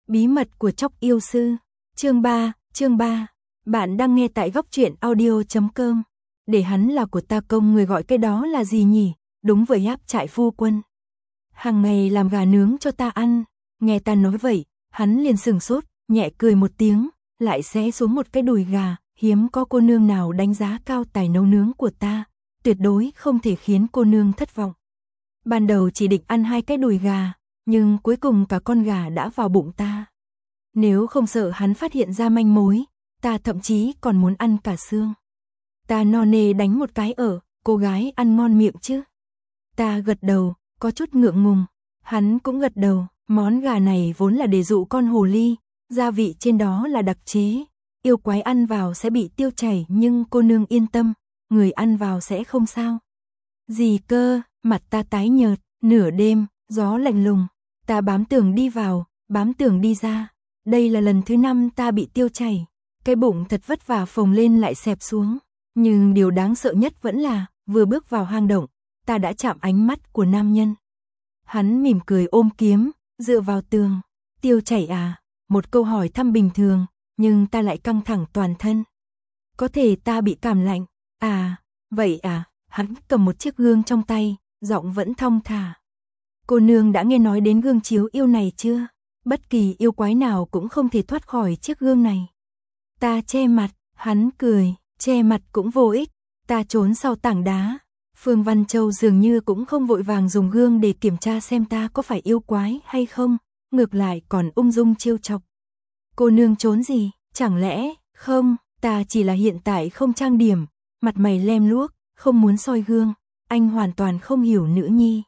Bí mật của Tróc yêu sư. Chương 3. Bạn đang nghe tại góc truyện audio.com. Để hắn là của ta công, người gọi cái đó là gì nhỉ? Đúng với áp trại phu quân. Hàng ngày làm gà nướng cho ta ăn. Nghe ta nói vậy, hắn liền sừng sốt, nhẹ cười một tiếng, lại xé xuống một cái đùi gà. Hiếm có cô nương nào đánh giá cao tài nấu nướng của ta, tuyệt đối không thể khiến cô nương thất vọng. Ban đầu chỉ định ăn 2 cái đùi gà, nhưng cuối cùng cả con gà đã vào bụng ta. Nếu không sợ hắn phát hiện ra manh mối, ta thậm chí còn muốn ăn cả xương. Ta no nê đánh một cái ở, cô gái ăn ngon miệng chứ? Ta gật đầu, có chút ngượng ngùng. Hắn cũng gật đầu, món gà này vốn là để dụ con hồ ly, gia vị trên đó là đặc chế. Yêu quái ăn vào sẽ bị tiêu chảy, nhưng cô nương yên tâm, người ăn vào sẽ không sao. Gì cơ? Mặt ta tái nhợt. Nửa đêm, gió lạnh lùng, ta bám tường đi vào, bám tường đi ra. Đây là lần thứ 5 ta bị tiêu chảy. Cái bụng thật vất vả phồng lên lại xẹp xuống. Nhưng điều đáng sợ nhất vẫn là, vừa bước vào hang động, ta đã chạm ánh mắt của nam nhân. Hắn mỉm cười ôm kiếm, dựa vào tường. Tiêu chảy à? Một câu hỏi thăm bình thường, nhưng ta lại căng thẳng toàn thân. Có thể ta bị cảm lạnh. À, vậy à? Hắn cầm một chiếc gương trong tay, giọng vẫn thong thả. Cô nương đã nghe nói đến gương chiếu yêu này chưa? Bất kỳ yêu quái nào cũng không thể thoát khỏi chiếc gương này. Ta che mặt, hắn cười, che mặt cũng vô ích. Ta trốn sau tảng đá. Phương Văn Châu dường như cũng không vội vàng dùng gương để kiểm tra xem ta có phải yêu quái hay không, ngược lại còn ung dung trêu chọc. Cô nương trốn gì? Chẳng lẽ, không, ta chỉ là hiện tại không trang điểm, mặt mày lem luốc, không muốn soi gương. Anh hoàn toàn không hiểu nữ nhi.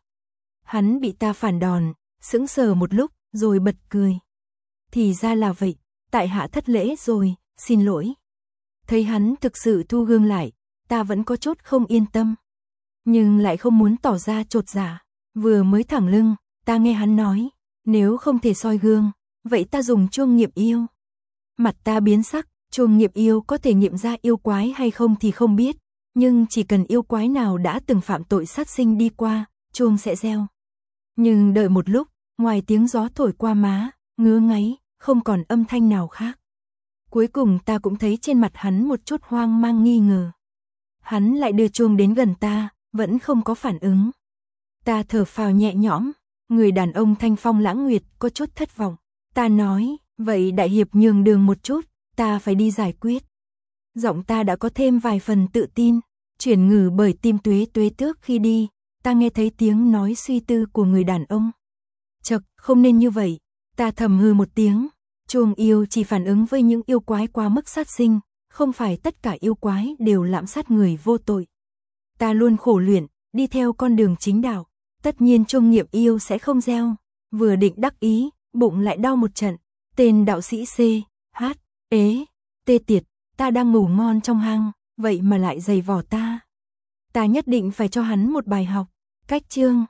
Hắn bị ta phản đòn, sững sờ một lúc, rồi bật cười. Thì ra là vậy, tại hạ thất lễ rồi, xin lỗi. Thấy hắn thực sự thu gương lại, ta vẫn có chút không yên tâm. Nhưng lại không muốn tỏ ra chột dạ. Vừa mới thẳng lưng, ta nghe hắn nói, nếu không thể soi gương, vậy ta dùng chuông nghiệm yêu. Mặt ta biến sắc, chuông nghiệm yêu có thể nghiệm ra yêu quái hay không thì không biết. Nhưng chỉ cần yêu quái nào đã từng phạm tội sát sinh đi qua, chuông sẽ reo. Nhưng đợi một lúc, ngoài tiếng gió thổi qua má, ngứa ngáy, không còn âm thanh nào khác. Cuối cùng ta cũng thấy trên mặt hắn một chút hoang mang nghi ngờ. Hắn lại đưa chuông đến gần ta, vẫn không có phản ứng. Ta thở phào nhẹ nhõm, người đàn ông thanh phong lãng nguyệt có chút thất vọng. Ta nói, vậy đại hiệp nhường đường một chút, ta phải đi giải quyết. Giọng ta đã có thêm vài phần tự tin, chuyển ngừ bởi tim tuế tuế tước khi đi, ta nghe thấy tiếng nói suy tư của người đàn ông. Chậc, không nên như vậy, ta thầm hừ một tiếng, chuông yêu chỉ phản ứng với những yêu quái quá mức sát sinh, không phải tất cả yêu quái đều lạm sát người vô tội. Ta luôn khổ luyện, đi theo con đường chính đạo, tất nhiên chuông nghiệm yêu sẽ không reo. Vừa định đắc ý, bụng lại đau một trận, tên đạo sĩ C, H, ế, tê tiệt. Ta đang ngủ ngon trong hang, vậy mà lại giày vò ta. Ta nhất định phải cho hắn một bài học. Cách chương